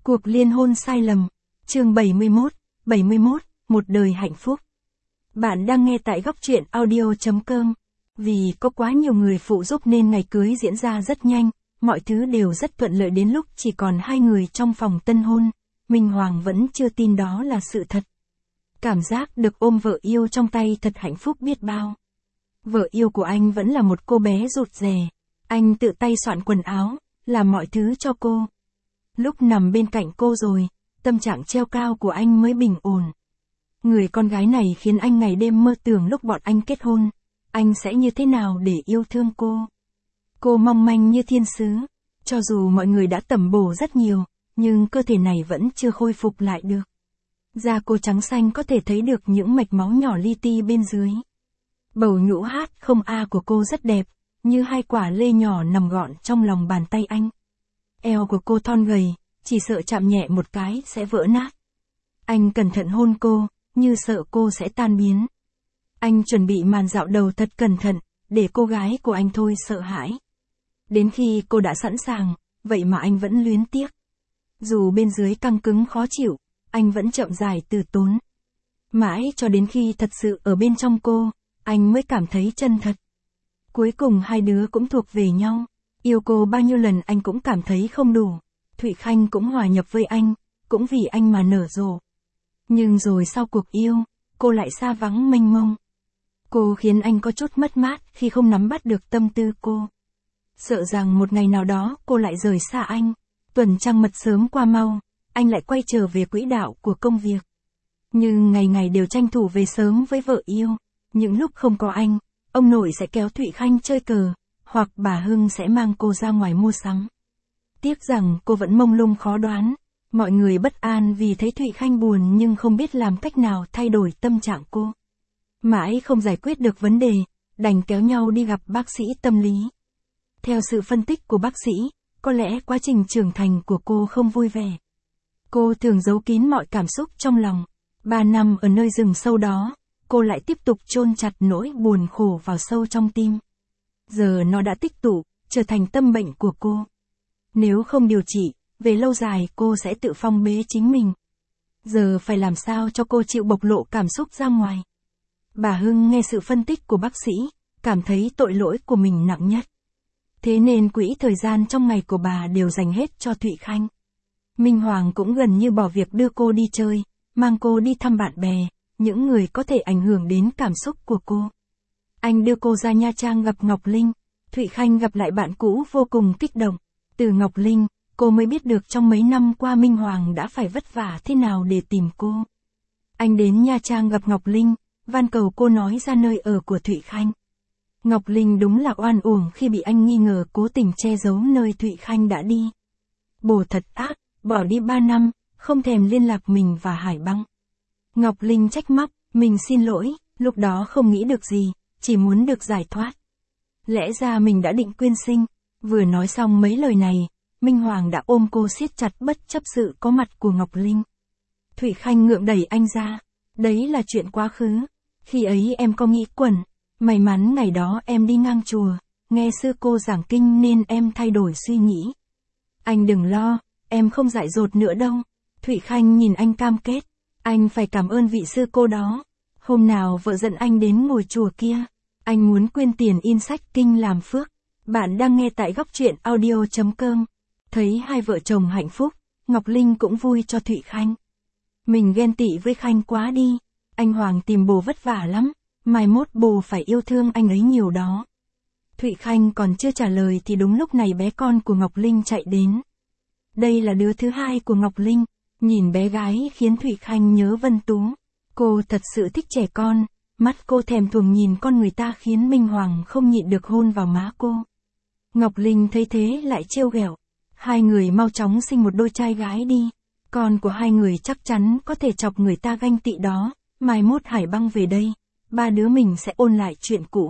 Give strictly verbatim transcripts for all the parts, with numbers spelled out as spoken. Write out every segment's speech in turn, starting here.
Cuộc liên hôn sai lầm. Chương bảy mươi mốt, bảy mươi mốt, một đời hạnh phúc. Bạn đang nghe tại góc truyện audio chấm com. Vì có quá nhiều người phụ giúp nên ngày cưới diễn ra rất nhanh, mọi thứ đều rất thuận lợi đến lúc chỉ còn hai người trong phòng tân hôn. Minh Hoàng vẫn chưa tin đó là sự thật. Cảm giác được ôm vợ yêu trong tay thật hạnh phúc biết bao. Vợ yêu của anh vẫn là một cô bé rụt rè. Anh tự tay soạn quần áo, làm mọi thứ cho cô. Lúc nằm bên cạnh cô rồi, tâm trạng treo cao của anh mới bình ổn. Người con gái này khiến anh ngày đêm mơ tưởng lúc bọn anh kết hôn, anh sẽ như thế nào để yêu thương cô. Cô mong manh như thiên sứ, cho dù mọi người đã tẩm bổ rất nhiều, nhưng cơ thể này vẫn chưa khôi phục lại được. Da cô trắng xanh có thể thấy được những mạch máu nhỏ li ti bên dưới. Bầu nhũ hát không a của cô rất đẹp, như hai quả lê nhỏ nằm gọn trong lòng bàn tay anh. Eo của cô thon gầy, chỉ sợ chạm nhẹ một cái sẽ vỡ nát. Anh cẩn thận hôn cô, như sợ cô sẽ tan biến. Anh chuẩn bị màn dạo đầu thật cẩn thận, để cô gái của anh thôi sợ hãi. Đến khi cô đã sẵn sàng, vậy mà anh vẫn luyến tiếc. Dù bên dưới căng cứng khó chịu, anh vẫn chậm rãi từ tốn. Mãi cho đến khi thật sự ở bên trong cô, anh mới cảm thấy chân thật. Cuối cùng hai đứa cũng thuộc về nhau. Yêu cô bao nhiêu lần anh cũng cảm thấy không đủ. Thụy Khanh cũng hòa nhập với anh, cũng vì anh mà nở rộ. Nhưng rồi sau cuộc yêu, cô lại xa vắng mênh mông. Cô khiến anh có chút mất mát khi không nắm bắt được tâm tư cô. Sợ rằng một ngày nào đó cô lại rời xa anh. Tuần trăng mật sớm qua mau, anh lại quay trở về quỹ đạo của công việc. Nhưng ngày ngày đều tranh thủ về sớm với vợ yêu. Những lúc không có anh, ông nội sẽ kéo Thụy Khanh chơi cờ, hoặc bà Hưng sẽ mang cô ra ngoài mua sắm. Tiếc rằng cô vẫn mông lung khó đoán. Mọi người bất an vì thấy Thụy Khanh buồn nhưng không biết làm cách nào thay đổi tâm trạng cô. Mãi không giải quyết được vấn đề, đành kéo nhau đi gặp bác sĩ tâm lý. Theo sự phân tích của bác sĩ, có lẽ quá trình trưởng thành của cô không vui vẻ. Cô thường giấu kín mọi cảm xúc trong lòng. Ba năm ở nơi rừng sâu đó, cô lại tiếp tục chôn chặt nỗi buồn khổ vào sâu trong tim. Giờ nó đã tích tụ, trở thành tâm bệnh của cô. Nếu không điều trị, về lâu dài cô sẽ tự phong bế chính mình. Giờ phải làm sao cho cô chịu bộc lộ cảm xúc ra ngoài. Bà Hưng nghe sự phân tích của bác sĩ, cảm thấy tội lỗi của mình nặng nhất. Thế nên quỹ thời gian trong ngày của bà đều dành hết cho Thụy Khanh. Minh Hoàng cũng gần như bỏ việc đưa cô đi chơi, mang cô đi thăm bạn bè, những người có thể ảnh hưởng đến cảm xúc của cô. Anh đưa cô ra Nha Trang gặp Ngọc Linh. Thụy Khanh gặp lại bạn cũ vô cùng kích động. Từ Ngọc Linh, cô mới biết được trong mấy năm qua Minh Hoàng đã phải vất vả thế nào để tìm cô. Anh đến Nha Trang gặp Ngọc Linh, van cầu cô nói ra nơi ở của Thụy Khanh. Ngọc Linh đúng là oan uổng khi bị anh nghi ngờ cố tình che giấu nơi Thụy Khanh đã đi. Bồ thật ác, bỏ đi ba năm, không thèm liên lạc mình và Hải Băng. Ngọc Linh trách móc, mình xin lỗi, lúc đó không nghĩ được gì, chỉ muốn được giải thoát. Lẽ ra mình đã định quyên sinh. Vừa nói xong mấy lời này, Minh Hoàng đã ôm cô siết chặt bất chấp sự có mặt của Ngọc Linh. Thụy Khanh ngượng đẩy anh ra. Đấy là chuyện quá khứ. Khi ấy em có nghĩ quẩn. May mắn ngày đó em đi ngang chùa, nghe sư cô giảng kinh nên em thay đổi suy nghĩ. Anh đừng lo, em không dại dột nữa đâu. Thụy Khanh nhìn anh cam kết. Anh phải cảm ơn vị sư cô đó. Hôm nào vợ dẫn anh đến ngồi chùa kia, anh muốn quyên tiền in sách kinh làm phước. Bạn đang nghe tại góc truyện audio chấm com. Thấy hai vợ chồng hạnh phúc, Ngọc Linh cũng vui cho Thụy Khanh. Mình ghen tị với Khanh quá đi. Anh Hoàng tìm bồ vất vả lắm. Mai mốt bồ phải yêu thương anh ấy nhiều đó. Thụy Khanh còn chưa trả lời thì đúng lúc này bé con của Ngọc Linh chạy đến. Đây là đứa thứ hai của Ngọc Linh. Nhìn bé gái khiến Thụy Khanh nhớ Vân Tú. Cô thật sự thích trẻ con. Mắt cô thèm thuồng nhìn con người ta khiến Minh Hoàng không nhịn được hôn vào má cô. Ngọc Linh thấy thế lại trêu ghẹo. Hai người mau chóng sinh một đôi trai gái đi. Con của hai người chắc chắn có thể chọc người ta ganh tị đó. Mai mốt Hải Băng về đây, ba đứa mình sẽ ôn lại chuyện cũ.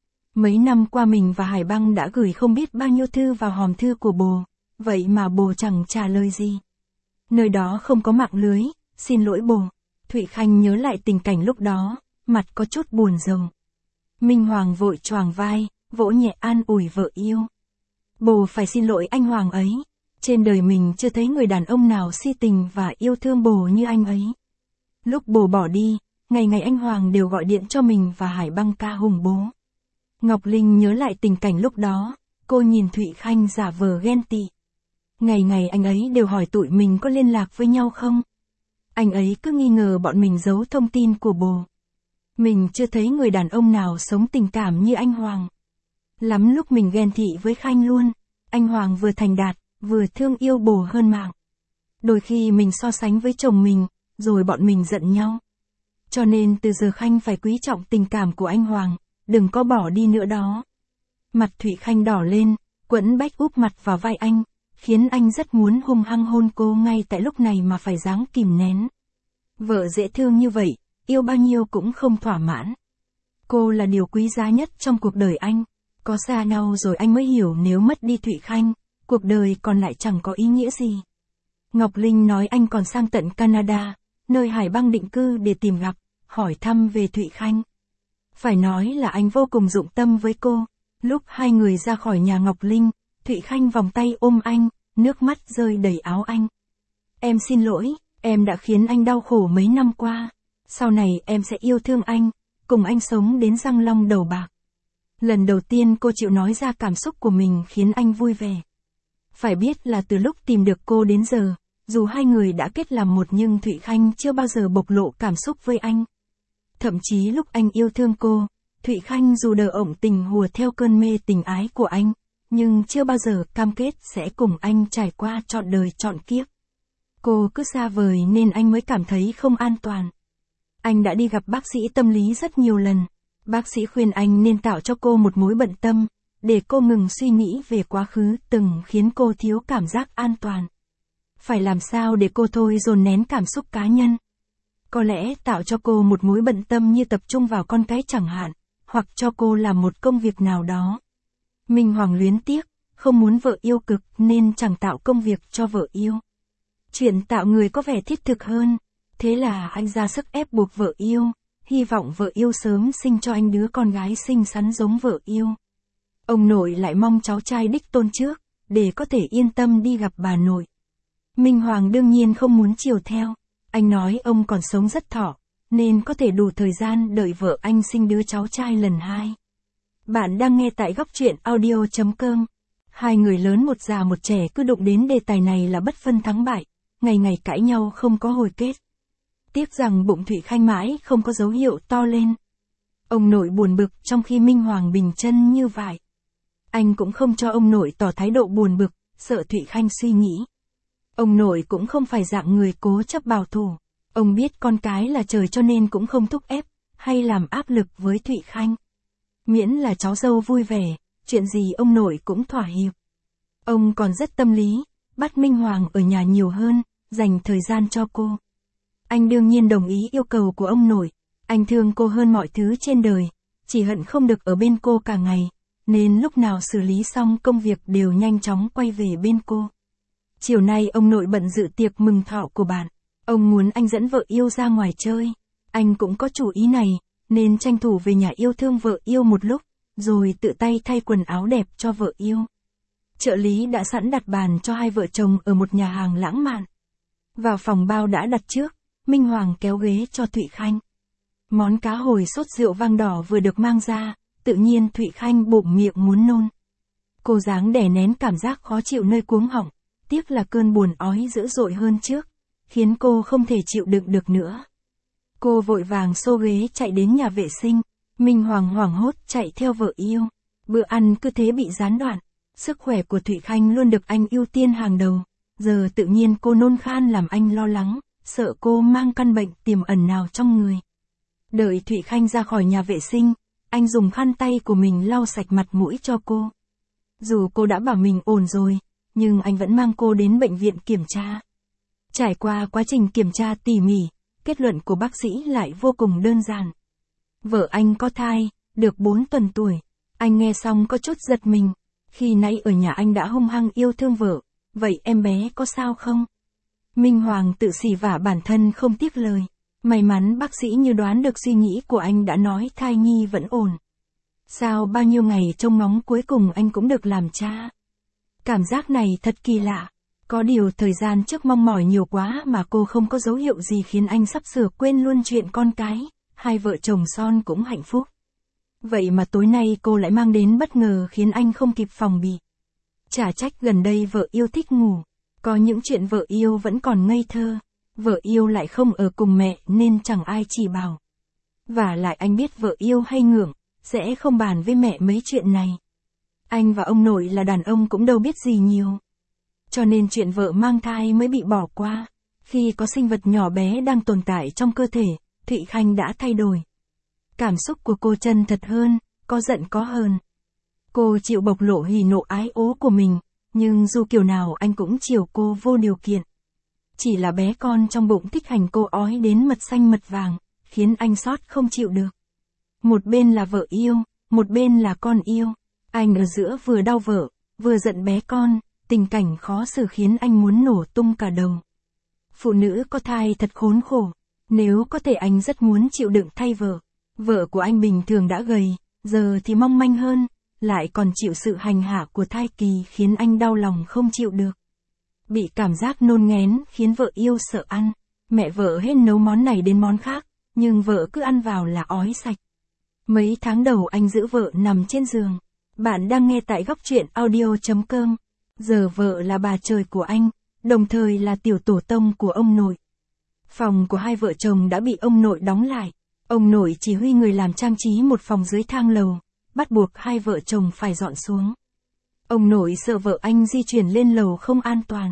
Mấy năm qua mình và Hải Băng đã gửi không biết bao nhiêu thư vào hòm thư của bồ. Vậy mà bồ chẳng trả lời gì. Nơi đó không có mạng lưới, xin lỗi bồ. Thụy Khanh nhớ lại tình cảnh lúc đó, mặt có chút buồn rầu. Minh Hoàng vội choàng vai, vỗ nhẹ an ủi vợ yêu. Bồ phải xin lỗi anh Hoàng ấy. Trên đời mình chưa thấy người đàn ông nào si tình và yêu thương bồ như anh ấy. Lúc bồ bỏ đi, ngày ngày anh Hoàng đều gọi điện cho mình và Hải Băng ca hùng bố. Ngọc Linh nhớ lại tình cảnh lúc đó, cô nhìn Thụy Khanh giả vờ ghen tị. Ngày ngày anh ấy đều hỏi tụi mình có liên lạc với nhau không. Anh ấy cứ nghi ngờ bọn mình giấu thông tin của bồ. Mình chưa thấy người đàn ông nào sống tình cảm như anh Hoàng. Lắm lúc mình ghen tị với Khanh luôn, anh Hoàng vừa thành đạt, vừa thương yêu bồ hơn mạng. Đôi khi mình so sánh với chồng mình, rồi bọn mình giận nhau. Cho nên từ giờ Khanh phải quý trọng tình cảm của anh Hoàng, đừng có bỏ đi nữa đó. Mặt Thụy Khanh đỏ lên, quẫn bách úp mặt vào vai anh, khiến anh rất muốn hung hăng hôn cô ngay tại lúc này mà phải dáng kìm nén. Vợ dễ thương như vậy, yêu bao nhiêu cũng không thỏa mãn. Cô là điều quý giá nhất trong cuộc đời anh. Có xa nhau rồi anh mới hiểu nếu mất đi Thụy Khanh, cuộc đời còn lại chẳng có ý nghĩa gì. Ngọc Linh nói anh còn sang tận Canada, nơi Hải Băng định cư để tìm gặp, hỏi thăm về Thụy Khanh. Phải nói là anh vô cùng dụng tâm với cô. Lúc hai người ra khỏi nhà Ngọc Linh, Thụy Khanh vòng tay ôm anh, nước mắt rơi đầy áo anh. Em xin lỗi, em đã khiến anh đau khổ mấy năm qua. Sau này em sẽ yêu thương anh, cùng anh sống đến răng long đầu bạc. Lần đầu tiên cô chịu nói ra cảm xúc của mình khiến anh vui vẻ. Phải biết là từ lúc tìm được cô đến giờ, dù hai người đã kết làm một nhưng Thụy Khanh chưa bao giờ bộc lộ cảm xúc với anh. Thậm chí lúc anh yêu thương cô, Thụy Khanh dù đờ ổng tình hùa theo cơn mê tình ái của anh, nhưng chưa bao giờ cam kết sẽ cùng anh trải qua trọn đời trọn kiếp. Cô cứ xa vời nên anh mới cảm thấy không an toàn. Anh đã đi gặp bác sĩ tâm lý rất nhiều lần. Bác sĩ khuyên anh nên tạo cho cô một mối bận tâm, để cô ngừng suy nghĩ về quá khứ từng khiến cô thiếu cảm giác an toàn. Phải làm sao để cô thôi dồn nén cảm xúc cá nhân. Có lẽ tạo cho cô một mối bận tâm như tập trung vào con cái chẳng hạn, hoặc cho cô làm một công việc nào đó. Minh Hoàng luyến tiếc, không muốn vợ yêu cực nên chẳng tạo công việc cho vợ yêu. Chuyện tạo người có vẻ thiết thực hơn, thế là anh ra sức ép buộc vợ yêu, hy vọng vợ yêu sớm sinh cho anh đứa con gái xinh xắn giống vợ yêu. Ông nội lại mong cháu trai đích tôn trước, để có thể yên tâm đi gặp bà nội. Minh Hoàng đương nhiên không muốn chiều theo, anh nói ông còn sống rất thọ, nên có thể đủ thời gian đợi vợ anh sinh đứa cháu trai lần hai. Bạn đang nghe tại góc truyện audio chấm com. Hai người lớn một già một trẻ cứ đụng đến đề tài này là bất phân thắng bại, ngày ngày cãi nhau không có hồi kết. Tiếc rằng bụng Thụy Khanh mãi không có dấu hiệu to lên. Ông nội buồn bực trong khi Minh Hoàng bình chân như vậy. Anh cũng không cho ông nội tỏ thái độ buồn bực, sợ Thụy Khanh suy nghĩ. Ông nội cũng không phải dạng người cố chấp bảo thủ. Ông biết con cái là trời cho nên cũng không thúc ép, hay làm áp lực với Thụy Khanh. Miễn là cháu dâu vui vẻ, chuyện gì ông nội cũng thỏa hiệp. Ông còn rất tâm lý, bắt Minh Hoàng ở nhà nhiều hơn, dành thời gian cho cô. Anh đương nhiên đồng ý yêu cầu của ông nội, anh thương cô hơn mọi thứ trên đời, chỉ hận không được ở bên cô cả ngày, nên lúc nào xử lý xong công việc đều nhanh chóng quay về bên cô. Chiều nay ông nội bận dự tiệc mừng thọ của bạn, ông muốn anh dẫn vợ yêu ra ngoài chơi. Anh cũng có chủ ý này, nên tranh thủ về nhà yêu thương vợ yêu một lúc, rồi tự tay thay quần áo đẹp cho vợ yêu. Trợ lý đã sẵn đặt bàn cho hai vợ chồng ở một nhà hàng lãng mạn. Vào phòng bao đã đặt trước, Minh Hoàng kéo ghế cho Thụy Khanh. Món cá hồi sốt rượu vang đỏ vừa được mang ra, tự nhiên Thụy Khanh bụng miệng muốn nôn. Cô dáng đè nén cảm giác khó chịu nơi cuống họng, tiếc là cơn buồn ói dữ dội hơn trước, khiến cô không thể chịu đựng được nữa. Cô vội vàng xô ghế chạy đến nhà vệ sinh, Minh Hoàng hoảng hốt chạy theo vợ yêu. Bữa ăn cứ thế bị gián đoạn, sức khỏe của Thụy Khanh luôn được anh ưu tiên hàng đầu, giờ tự nhiên cô nôn khan làm anh lo lắng, sợ cô mang căn bệnh tiềm ẩn nào trong người. Đợi Thụy Khanh ra khỏi nhà vệ sinh, anh dùng khăn tay của mình lau sạch mặt mũi cho cô. Dù cô đã bảo mình ổn rồi, nhưng anh vẫn mang cô đến bệnh viện kiểm tra. Trải qua quá trình kiểm tra tỉ mỉ, kết luận của bác sĩ lại vô cùng đơn giản. Vợ anh có thai, được bốn tuần tuổi. Anh nghe xong có chút giật mình. Khi nãy ở nhà anh đã hung hăng yêu thương vợ, vậy em bé có sao không? Minh Hoàng tự xỉ vả bản thân không tiếc lời. May mắn bác sĩ như đoán được suy nghĩ của anh đã nói thai nhi vẫn ổn. Sao bao nhiêu ngày trông ngóng cuối cùng anh cũng được làm cha. Cảm giác này thật kỳ lạ. Có điều thời gian trước mong mỏi nhiều quá mà cô không có dấu hiệu gì khiến anh sắp sửa quên luôn chuyện con cái, hai vợ chồng son cũng hạnh phúc. Vậy mà tối nay cô lại mang đến bất ngờ khiến anh không kịp phòng bị. Chả trách gần đây vợ yêu thích ngủ, có những chuyện vợ yêu vẫn còn ngây thơ, vợ yêu lại không ở cùng mẹ nên chẳng ai chỉ bảo. Và lại anh biết vợ yêu hay ngưỡng, sẽ không bàn với mẹ mấy chuyện này. Anh và ông nội là đàn ông cũng đâu biết gì nhiều. Cho nên chuyện vợ mang thai mới bị bỏ qua. Khi có sinh vật nhỏ bé đang tồn tại trong cơ thể, Thụy Khanh đã thay đổi. Cảm xúc của cô chân thật hơn, có giận có hờn. Cô chịu bộc lộ hỉ nộ ái ố của mình, nhưng dù kiểu nào anh cũng chiều cô vô điều kiện. Chỉ là bé con trong bụng thích hành cô ói đến mật xanh mật vàng, khiến anh xót không chịu được. Một bên là vợ yêu, một bên là con yêu. Anh ở giữa vừa đau vợ, vừa giận bé con, tình cảnh khó xử khiến anh muốn nổ tung cả đầu. Phụ nữ có thai thật khốn khổ, nếu có thể anh rất muốn chịu đựng thay vợ. Vợ của anh bình thường đã gầy, giờ thì mong manh hơn, lại còn chịu sự hành hạ của thai kỳ khiến anh đau lòng không chịu được. Bị cảm giác nôn nghén khiến vợ yêu sợ ăn, mẹ vợ hết nấu món này đến món khác, nhưng vợ cứ ăn vào là ói sạch. Mấy tháng đầu anh giữ vợ nằm trên giường. Bạn đang nghe tại góc truyện audio chấm com. Giờ vợ là bà trời của anh, đồng thời là tiểu tổ tông của ông nội. Phòng của hai vợ chồng đã bị ông nội đóng lại. Ông nội chỉ huy người làm trang trí một phòng dưới thang lầu, bắt buộc hai vợ chồng phải dọn xuống. Ông nội sợ vợ anh di chuyển lên lầu không an toàn.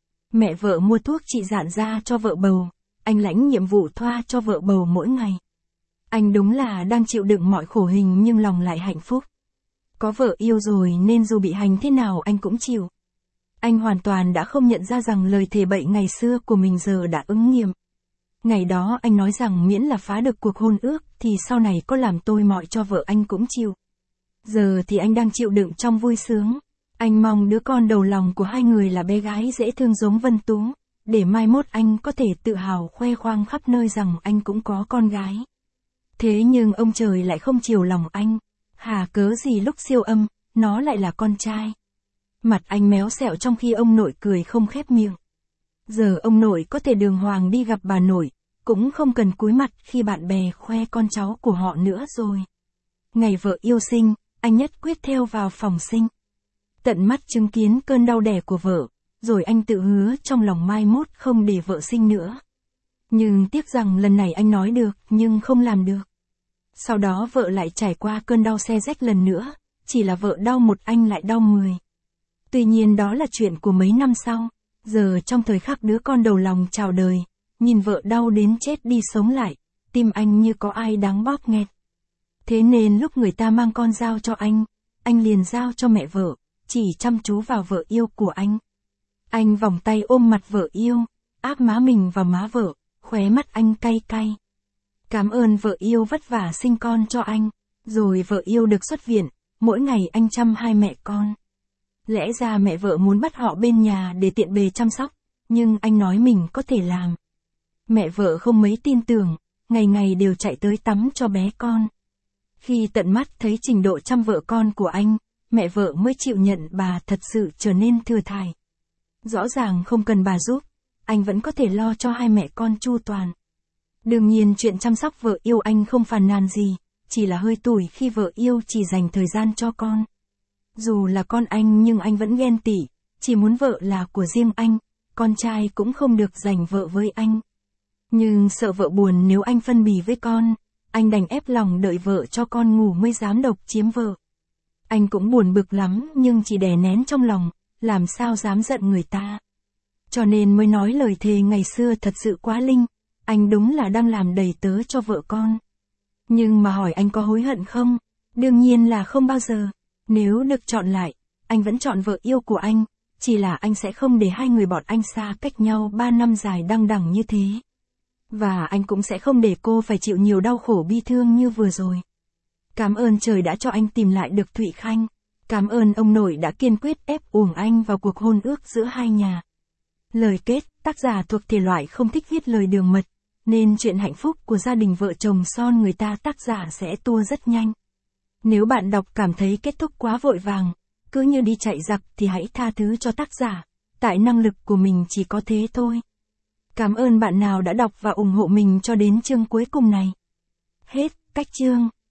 Mẹ vợ mua thuốc trị dạn da cho vợ bầu, anh lãnh nhiệm vụ thoa cho vợ bầu mỗi ngày. Anh đúng là đang chịu đựng mọi khổ hình nhưng lòng lại hạnh phúc. Có vợ yêu rồi nên dù bị hành thế nào anh cũng chịu. Anh hoàn toàn đã không nhận ra rằng lời thề bậy ngày xưa của mình giờ đã ứng nghiệm. Ngày đó anh nói rằng miễn là phá được cuộc hôn ước thì sau này có làm tôi mọi cho vợ anh cũng chịu. Giờ thì anh đang chịu đựng trong vui sướng. Anh mong đứa con đầu lòng của hai người là bé gái dễ thương giống Vân Tú, để mai mốt anh có thể tự hào khoe khoang khắp nơi rằng anh cũng có con gái. Thế nhưng ông trời lại không chiều lòng anh. Hà cớ gì lúc siêu âm, nó lại là con trai. Mặt anh méo xẹo trong khi ông nội cười không khép miệng. Giờ ông nội có thể đường hoàng đi gặp bà nội, cũng không cần cúi mặt khi bạn bè khoe con cháu của họ nữa rồi. Ngày vợ yêu sinh, anh nhất quyết theo vào phòng sinh. Tận mắt chứng kiến cơn đau đẻ của vợ, rồi anh tự hứa trong lòng mai mốt không để vợ sinh nữa. Nhưng tiếc rằng lần này anh nói được nhưng không làm được. Sau đó vợ lại trải qua cơn đau xé rách lần nữa, chỉ là vợ đau một anh lại đau mười. Tuy nhiên đó là chuyện của mấy năm sau, giờ trong thời khắc đứa con đầu lòng chào đời, nhìn vợ đau đến chết đi sống lại, tim anh như có ai đáng bóp nghẹt. Thế nên lúc người ta mang con giao cho anh, anh liền giao cho mẹ vợ, chỉ chăm chú vào vợ yêu của anh. Anh vòng tay ôm mặt vợ yêu, áp má mình vào má vợ, khóe mắt anh cay cay. Cảm ơn vợ yêu vất vả sinh con cho anh, rồi vợ yêu được xuất viện, mỗi ngày anh chăm hai mẹ con. Lẽ ra mẹ vợ muốn bắt họ bên nhà để tiện bề chăm sóc, nhưng anh nói mình có thể làm. Mẹ vợ không mấy tin tưởng, ngày ngày đều chạy tới tắm cho bé con. Khi tận mắt thấy trình độ chăm vợ con của anh, mẹ vợ mới chịu nhận bà thật sự trở nên thừa thải. Rõ ràng không cần bà giúp, anh vẫn có thể lo cho hai mẹ con chu toàn. Đương nhiên chuyện chăm sóc vợ yêu anh không phàn nàn gì, chỉ là hơi tủi khi vợ yêu chỉ dành thời gian cho con. Dù là con anh nhưng anh vẫn ghen tị, chỉ muốn vợ là của riêng anh, con trai cũng không được giành vợ với anh. Nhưng sợ vợ buồn nếu anh phân bì với con, anh đành ép lòng đợi vợ cho con ngủ mới dám độc chiếm vợ. Anh cũng buồn bực lắm nhưng chỉ đè nén trong lòng, làm sao dám giận người ta. Cho nên mới nói lời thề ngày xưa thật sự quá linh, anh đúng là đang làm đầy tớ cho vợ con. Nhưng mà hỏi anh có hối hận không? Đương nhiên là không bao giờ. Nếu được chọn lại, anh vẫn chọn vợ yêu của anh, chỉ là anh sẽ không để hai người bọn anh xa cách nhau ba năm dài đăng đẳng như thế. Và anh cũng sẽ không để cô phải chịu nhiều đau khổ bi thương như vừa rồi. Cảm ơn trời đã cho anh tìm lại được Thụy Khanh. Cảm ơn ông nội đã kiên quyết ép uổng anh vào cuộc hôn ước giữa hai nhà. Lời kết, tác giả thuộc thể loại không thích viết lời đường mật, nên chuyện hạnh phúc của gia đình vợ chồng son người ta tác giả sẽ tua rất nhanh. Nếu bạn đọc cảm thấy kết thúc quá vội vàng, cứ như đi chạy giặc thì hãy tha thứ cho tác giả. tại năng lực của mình chỉ có thế thôi. Cảm ơn bạn nào đã đọc và ủng hộ mình cho đến chương cuối cùng này. Hết, cách chương.